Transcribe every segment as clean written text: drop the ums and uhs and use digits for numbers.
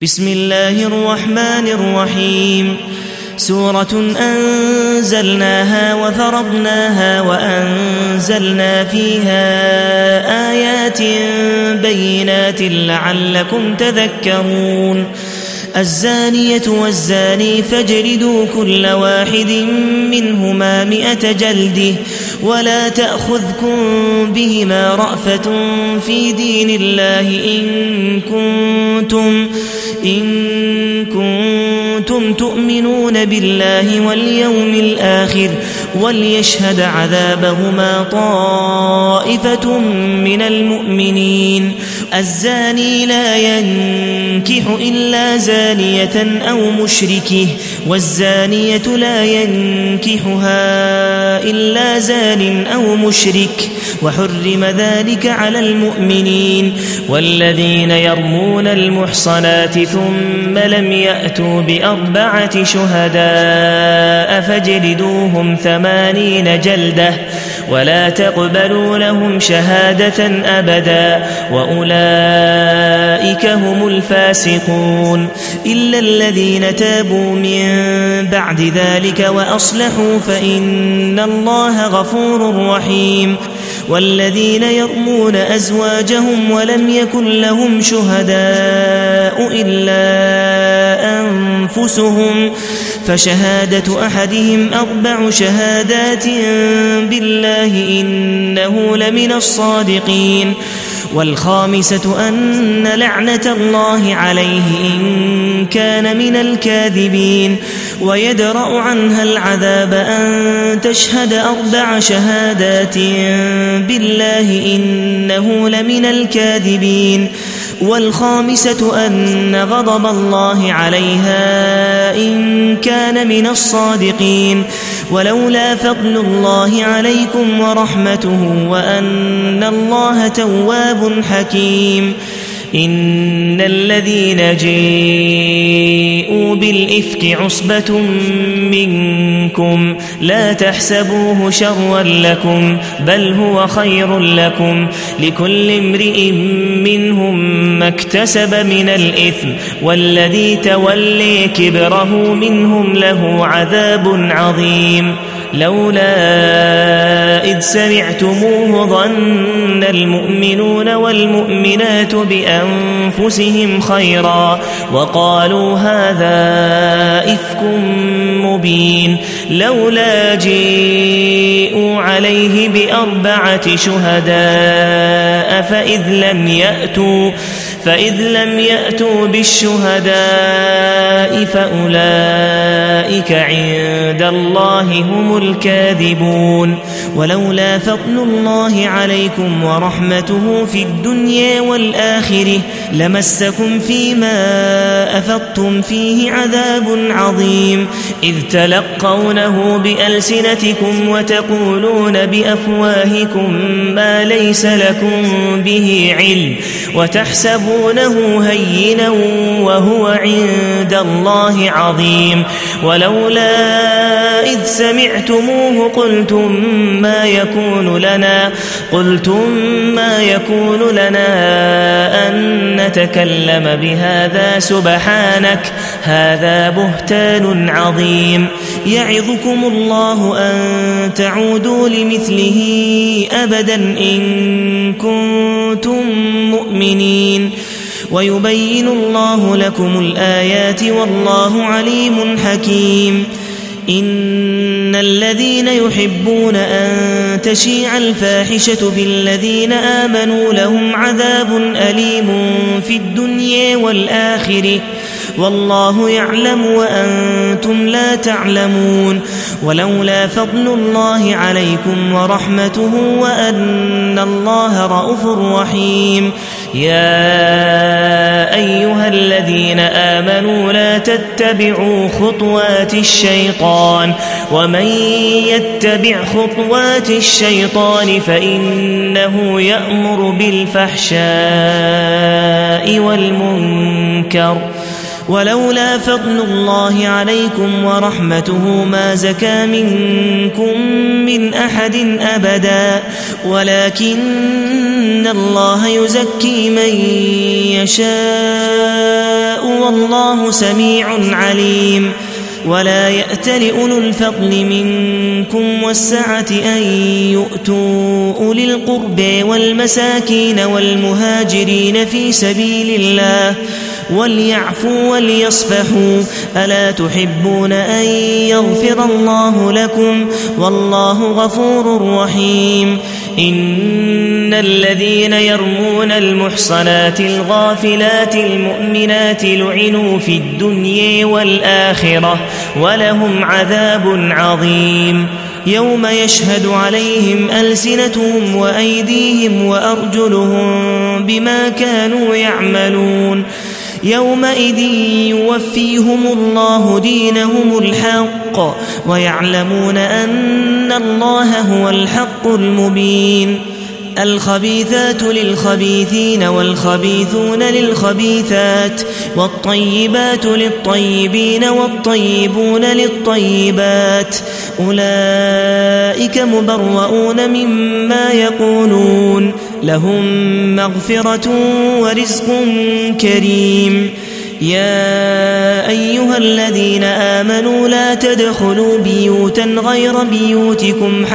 بسم الله الرحمن الرحيم سورة أنزلناها وفرضناها وأنزلنا فيها آيات بينات لعلكم تذكرون الزانية والزاني فاجلدوا كل واحد منهما 100 جلدة ولا تأخذكم بهما رأفة في دين الله إن كنتم تؤمنون بالله واليوم الآخر وليشهد عذابهما طائفة من المؤمنين الزاني لا ينكح إلا زانية أو مشركه والزانية لا ينكحها إلا زان أو مشرك وحرم ذلك على المؤمنين والذين يرمون المحصنات ثم لم يأتوا ب4 شهداء فاجلدوهم 80 جلدة ولا تقبلوا لهم شهادة أبدا وأولئك هم الفاسقون إلا الذين تابوا من بعد ذلك وأصلحوا فإن الله غفور رحيم والذين يرمون أزواجهم ولم يكن لهم شهداء إلا أنفسهم فشهادة أحدهم 4 شهادات بالله إنه لمن الصادقين والخامسة أن لعنة الله عليه إن كان من الكاذبين ويدرأ عنها العذاب أن تشهد 4 شهادات بالله إنه لمن الكاذبين والخامسة أن غضب الله عليها إن كان من الصادقين ولولا فضل الله عليكم ورحمته وأن الله تواب حكيم إن الذين جاءوا بالإفك عصبة منكم لا تحسبوه شرا لكم بل هو خير لكم لكل امرئ منهم ما اكتسب من الإثم والذي تولي كبره منهم له عذاب عظيم لولا إذ سمعتموه ظن المؤمنون والمؤمنات بأنفسهم خيرا وقالوا هذا إفك مبين لولا جاءوا عليه ب4 شهداء فإذ لم يأتوا بالشهداء فأولئك عند الله هم الكاذبون ولولا فضل الله عليكم ورحمته في الدنيا والآخرة لمسكم فيما أفضتم فيه عذاب عظيم إذ تلقونه بألسنتكم وتقولون بأفواهكم ما ليس لكم به علم وتحسبونه هينا وهو عند الله عظيم ولولا إذ سمعتموه قلتم ما يكون لنا أن نتكلم بهذا سبحانك هذا بهتان عظيم يعظكم الله أن تعودوا لمثله أبدا إن كنتم مؤمنين ويبين الله لكم الآيات والله عليم حكيم إن الذين يحبون أن تشيع الفاحشة بالذين آمنوا لهم عذاب أليم في الدنيا والآخرة والله يعلم وأنتم لا تعلمون ولولا فضل الله عليكم ورحمته وأن الله رءوف رحيم يا أيها الذين آمنوا لا تتبعوا خطوات الشيطان ومن يتبع خطوات الشيطان فإنه يأمر بالفحشاء والمنكر ولولا فضل الله عليكم ورحمته ما زكى منكم من أحد أبدا ولكن الله يزكي من يشاء والله سميع عليم ولا يأت لأولو الفضل منكم والسعة أن يؤتوا أولي القرب والمساكين والمهاجرين في سبيل الله وليعفوا وليصفحوا ألا تحبون أن يغفر الله لكم والله غفور رحيم إن الذين يرمون المحصنات الغافلات المؤمنات لعنوا في الدنيا والآخرة ولهم عذاب عظيم يوم يشهد عليهم ألسنتهم وأيديهم وأرجلهم بما كانوا يعملون يومئذ يوفيهم الله دينهم الحق ويعلمون أن الله هو الحق المبين الخبيثات للخبيثين والخبيثون للخبيثات والطيبات للطيبين والطيبون للطيبات أولئك مبرؤون مما يقولون لهم مغفرة ورزق كريم يا أيها الذين آمنوا لا تدخلوا بيوتا غير بيوتكم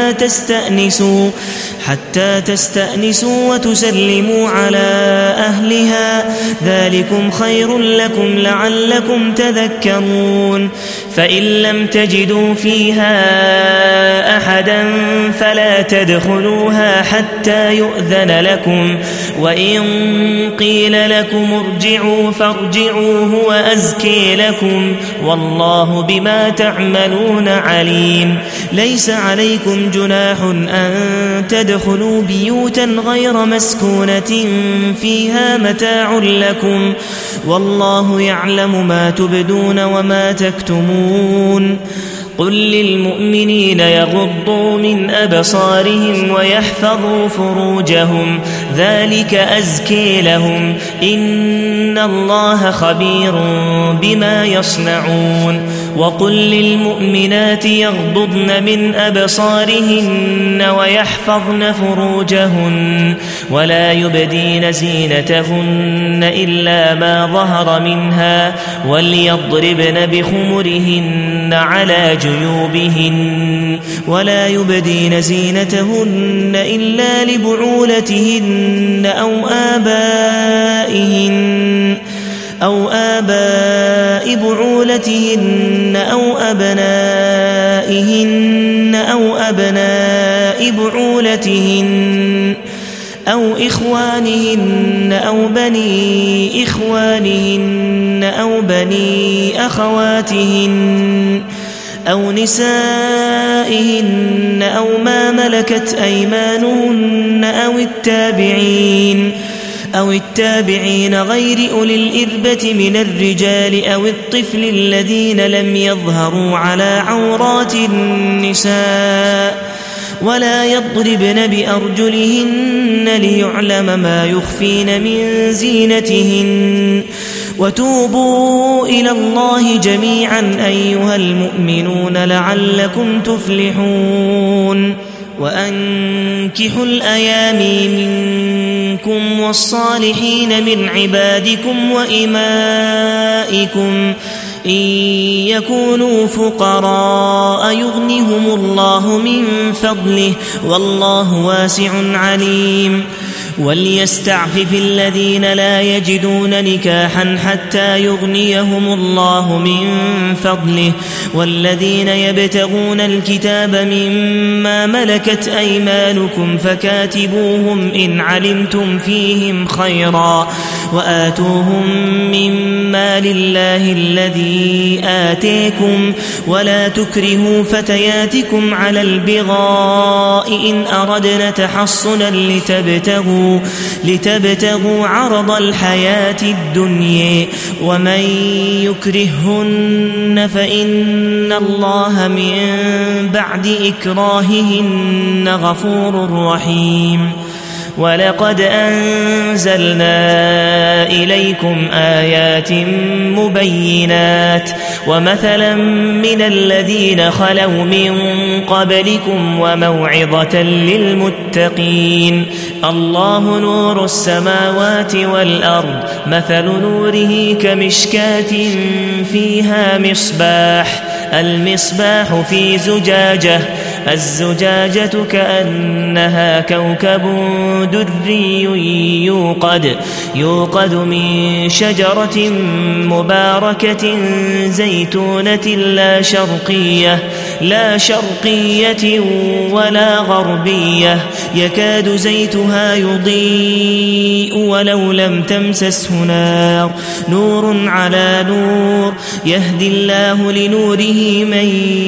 حتى تستأنسوا وتسلموا على أهلها ذلكم خير لكم لعلكم تذكرون فإن لم تجدوا فيها أحدا فلا تدخلوها حتى يؤذن لكم وإن قيل لكم ارجعوا فارجعوا هو أزكي لكم والله بما تعملون عليم ليس عليكم جناح أن تدخلوا بيوتا غير مسكونة فيها متاع لكم والله يعلم ما تبدون وما تكتمون قل للمؤمنين يغضوا من أبصارهم ويحفظوا فروجهم ذلك أزكي لهم إن الله خبير بما يصنعون وقل للمؤمنات يغضضن من أبصارهن ويحفظن فروجهن ولا يبدين زينتهن إلا ما ظهر منها وليضربن بخمرهن على جيوبهن ولا يبدين زينتهن إلا لبعولتهن أو آباء بعولتهن أو أبناء بعولتهن أو إخوانهن أو بني إخوانهن أو بني أخواتهن أو نسائهن أو ما ملكت أيمانهن أو التابعين غير أولي الإربة من الرجال أو الطفل الذين لم يظهروا على عورات النساء ولا يضربن بأرجلهن ليعلم ما يخفين من زينتهن وتوبوا إلى الله جميعا أيها المؤمنون لعلكم تفلحون وأنكحوا الأيام منكم والصالحين من عبادكم وإمائكم إن يكونوا فقراء يغنهم الله من فضله والله واسع عليم وليستعفف الذين لا يجدون نكاحا حتى يغنيهم الله من فضله والذين يبتغون الكتاب مما ملكت أيمانكم فكاتبوهم إن علمتم فيهم خيرا وآتوهم مما لله الذي آتيكم ولا تكرهوا فتياتكم على البغاء إن أردنا تحصنا لتبتغوا عرض الحياة الدنيا ومن يكرههن فإن الله من بعد إكراههن غفور رحيم ولقد أنزلنا إليكم آيات مبينات ومثلا من الذين خلوا من قبلكم وموعظة للمتقين. الله نور السماوات والأرض، مثل نوره كمشكاة فيها مصباح، المصباح في زجاجة، الزجاجة كأنها كوكب دري يوقد من شجرة مباركة زيتونة لا شرقية ولا غربية، يكاد زيتها يضيء ولو لم تمسسه نار، نور على نور، يهدي الله لنوره من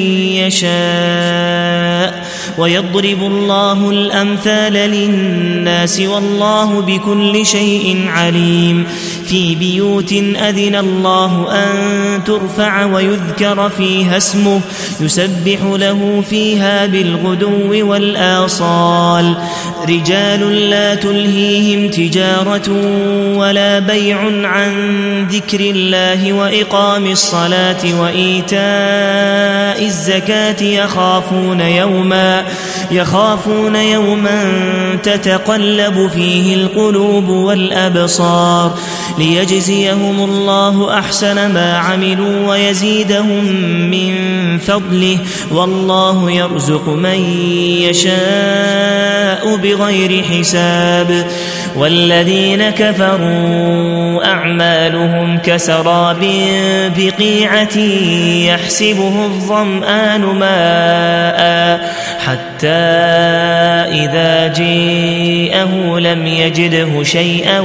يشاء، ويضرب الله الأمثال للناس والله بكل شيء عليم. في بيوت أذن الله أن ترفع ويذكر فيها اسمه يسبح له فيها بالغدو والآصال، رجال لا تلهيهم تجارة ولا بيع عن ذكر الله وإقام الصلاة وإيتاء الزكاة يخافون يوما تتقلب فيه القلوب والأبصار، ليجزيهم الله أحسن ما عملوا ويزيدهم من فضله، والله يرزق من يشاء بغير حساب. والذين كفروا أعمالهم كسراب بقيعة يحسبه الظمآن ماء حتى إذا جاءه لم يجده شيئا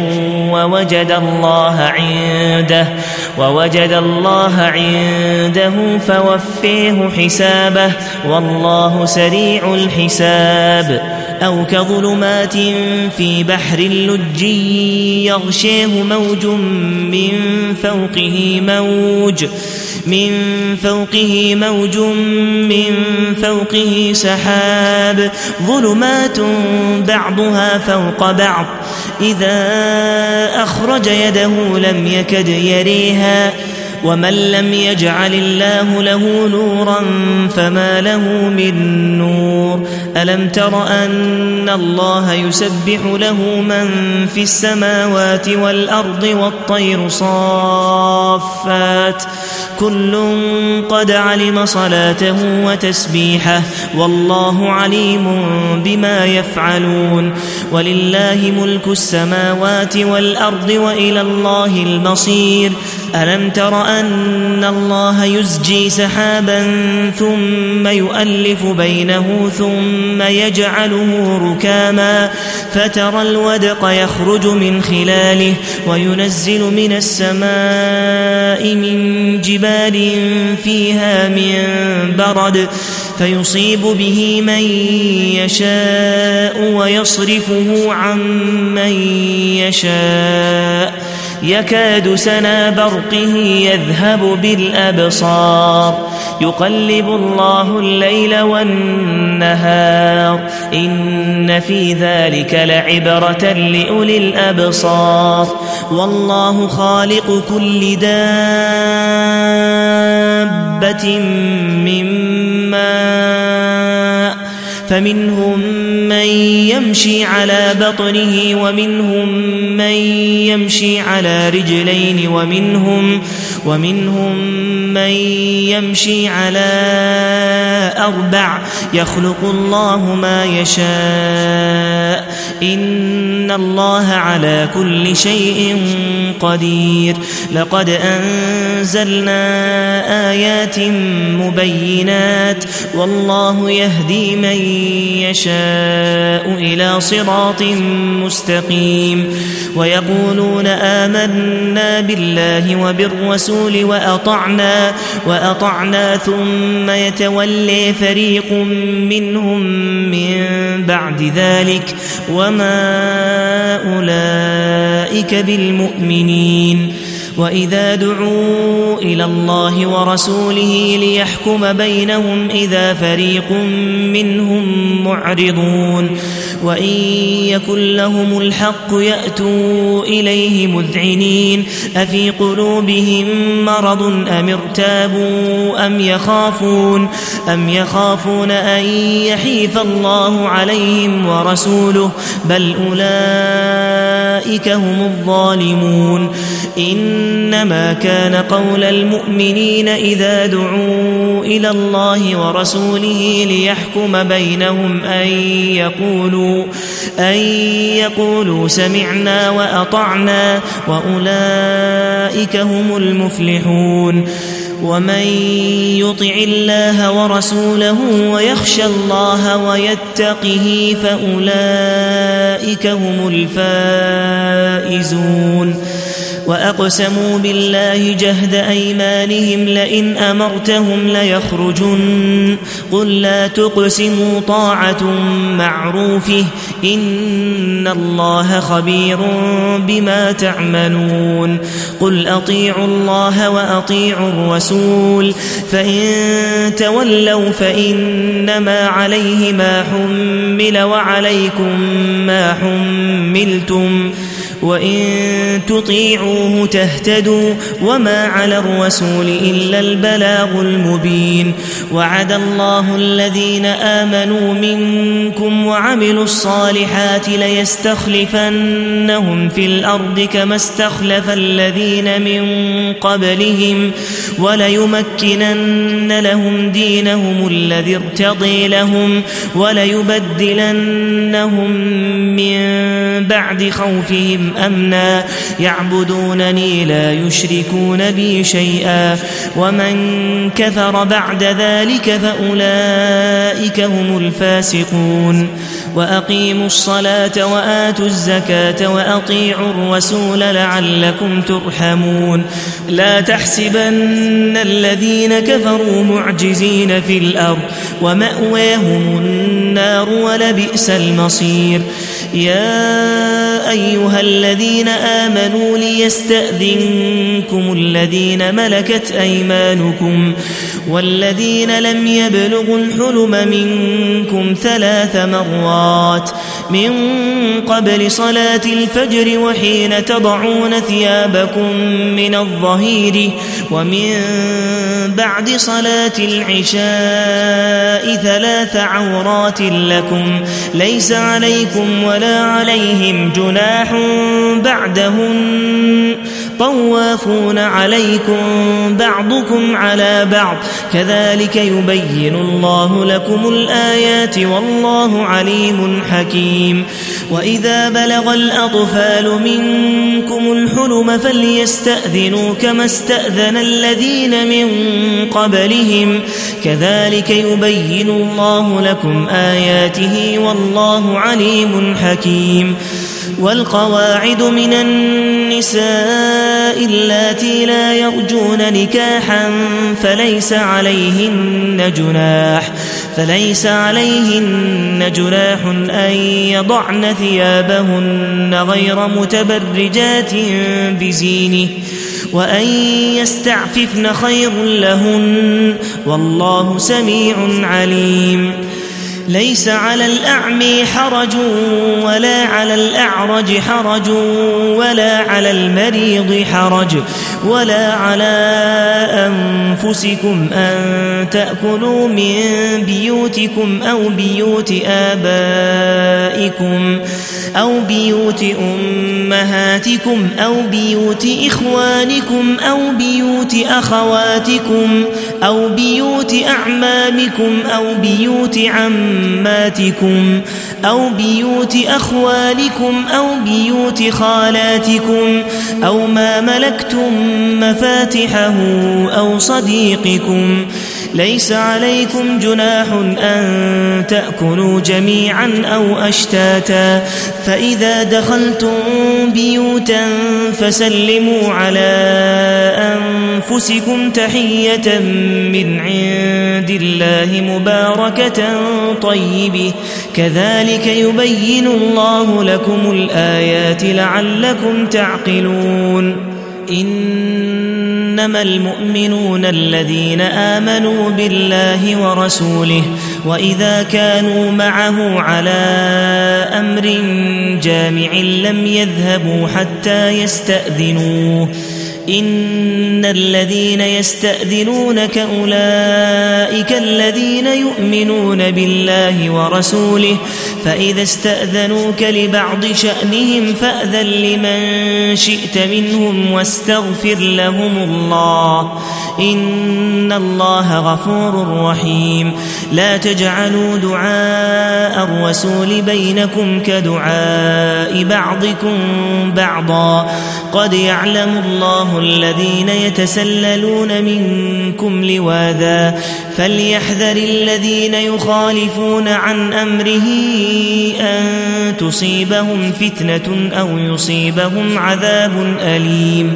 ووجد الله عنده فوفيه حسابه، والله سريع الحساب. أو كظلمات في بحر لجي يغشيه موج من فوقه سحاب، ظلمات بعضها فوق بعض، إذا أخرج يده لم يكد يريها، ومن لم يجعل الله له نورا فما له من نور. ألم تر أن الله يسبح له من في السماوات والأرض والطير صافات، كل قد علم صلاته وتسبيحه، والله عليم بما يفعلون. ولله ملك السماوات والأرض وإلى الله المصير. ألم تر أن الله يزجي سحابا ثم يؤلف بينه ثم يجعله ركاما فترى الودق يخرج من خلاله، وينزل من السماء من جبال فيها من برد فيصيب به من يشاء ويصرفه عن من يشاء، يكاد سنا برقه يذهب بالأبصار، يقلب الله الليل والنهار، إن في ذلك لعبرة لأولي الأبصار. والله خالق كل دابة من ماء، فمنهم من يمشي على بطنه ومنهم من يمشي على رجلين ومنهم من يمشي على أربع، يخلق الله ما يشاء، إن الله على كل شيء قدير. لقد أنزلنا آيات مبينات، والله يهدي من يشاء إلى صراط مستقيم. ويقولون آمنا بالله وبالرسول وأطعنا ثم يتولي فريق منهم من بعد ذلك وما أولئك بالمؤمنين. وإذا دعوا إلى الله ورسوله ليحكم بينهم إذا فريق منهم معرضون. وإن يكن لهم الحق يأتوا إليه مذعنين أفي قلوبهم مرض أم ارتابوا أم يخافون أن يحيف الله عليهم ورسوله بل أولئك هم الظالمون إنما كان قول المؤمنين إذا دعوا إلى الله ورسوله ليحكم بينهم أن يقولوا سمعنا وأطعنا وأولئك هم المفلحون ومن يطع الله ورسوله ويخشى الله ويتقه فأولئك هم الفائزون وأقسموا بالله جهد أيمانهم لئن أمرتهم ليخرجن قل لا تقسموا طاعة معروفه إن الله خبير بما تعملون قل أطيعوا الله وأطيعوا الرسول فإن تولوا فإنما عليه ما حمل وعليكم ما حملتم وإن تطيعوه تهتدوا وما على الرسول إلا البلاغ المبين وعد الله الذين آمنوا منكم وعملوا الصالحات ليستخلفنهم في الأرض كما استخلف الذين من قبلهم وليمكنن لهم دينهم الذي ارتضي لهم وليبدلنهم من بعد خوفهم أمنا يعبدونني لا يشركون بي شيئا ومن كفر بعد ذلك فأولئك هم الفاسقون وأقيموا الصلاة وآتوا الزكاة وأطيعوا الرسول لعلكم ترحمون لا تحسبن الذين كفروا معجزين في الأرض ومأواهم النار ولبئس المصير يا أيها الذين آمنوا ليستأذنكم الذين ملكت أيمانكم والذين لم يبلغوا الحلم منكم 3 مرات من قبل صلاة الفجر وحين تضعون ثيابكم من الظهير ومن بعد صلاة العشاء 3 عورات لكم ليس عليكم ولا عليهم جناح بعدهن طوافون عليكم بعضكم على بعض كذلك يبين الله لكم الآيات والله عليم حكيم وإذا بلغ الأطفال منكم الحلم فليستأذنوا كما استأذن الذين من قبلهم كذلك يبين الله لكم آياته والله عليم حكيم والقواعد من النساء اللاتي لا يرجون نكاحا فليس عليهن جناح أن يضعن ثيابهن غير متبرجات بزينه وأن يستعففن خير لهن والله سميع عليم ليس على الأعمي حرج ولا على الأعرج حرج ولا على المريض حرج ولا على أنفسكم أن تأكلوا من بيوتكم أو بيوت آبائكم أو بيوت أمهاتكم أو بيوت إخوانكم أو بيوت أخواتكم أو بيوت أعمامكم أو بيوت عماتكم أو بيوت أخوالكم أو بيوت خالاتكم أو ما ملكتم مفاتحه أو صديقكم ليس عليكم جناح أن تأكلوا جميعا أو أشتاتا فإذا دخلتم بيوتا فسلموا على أنفسكم تحية من عند الله مباركة طيبة كذلك يبين الله لكم الآيات لعلكم تعقلون إنما المؤمنون الذين آمنوا بالله ورسوله وإذا كانوا معه على أمر جامع لم يذهبوا حتى يستأذنوه إن الذين يستأذنونك أولئك الذين يؤمنون بالله ورسوله فإذا استأذنوك لبعض شأنهم فأذن لمن شئت منهم واستغفر لهم الله إن الله غفور رحيم لا تجعلوا دعاء الرسول بينكم كدعاء بعضكم بعضا قد يعلم الله الذين يتسللون منكم لواذا فليحذر الذين يخالفون عن أمره أن تصيبهم فتنة أو يصيبهم عذاب أليم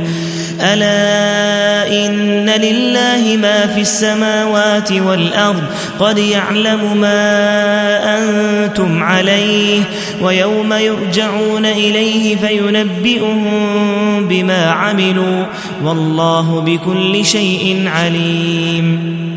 ألا إن لله ما في السماوات والأرض قد يعلم ما أنتم عليه ويوم يرجعون إليه فينبئهم بما عملوا والله بكل شيء عليم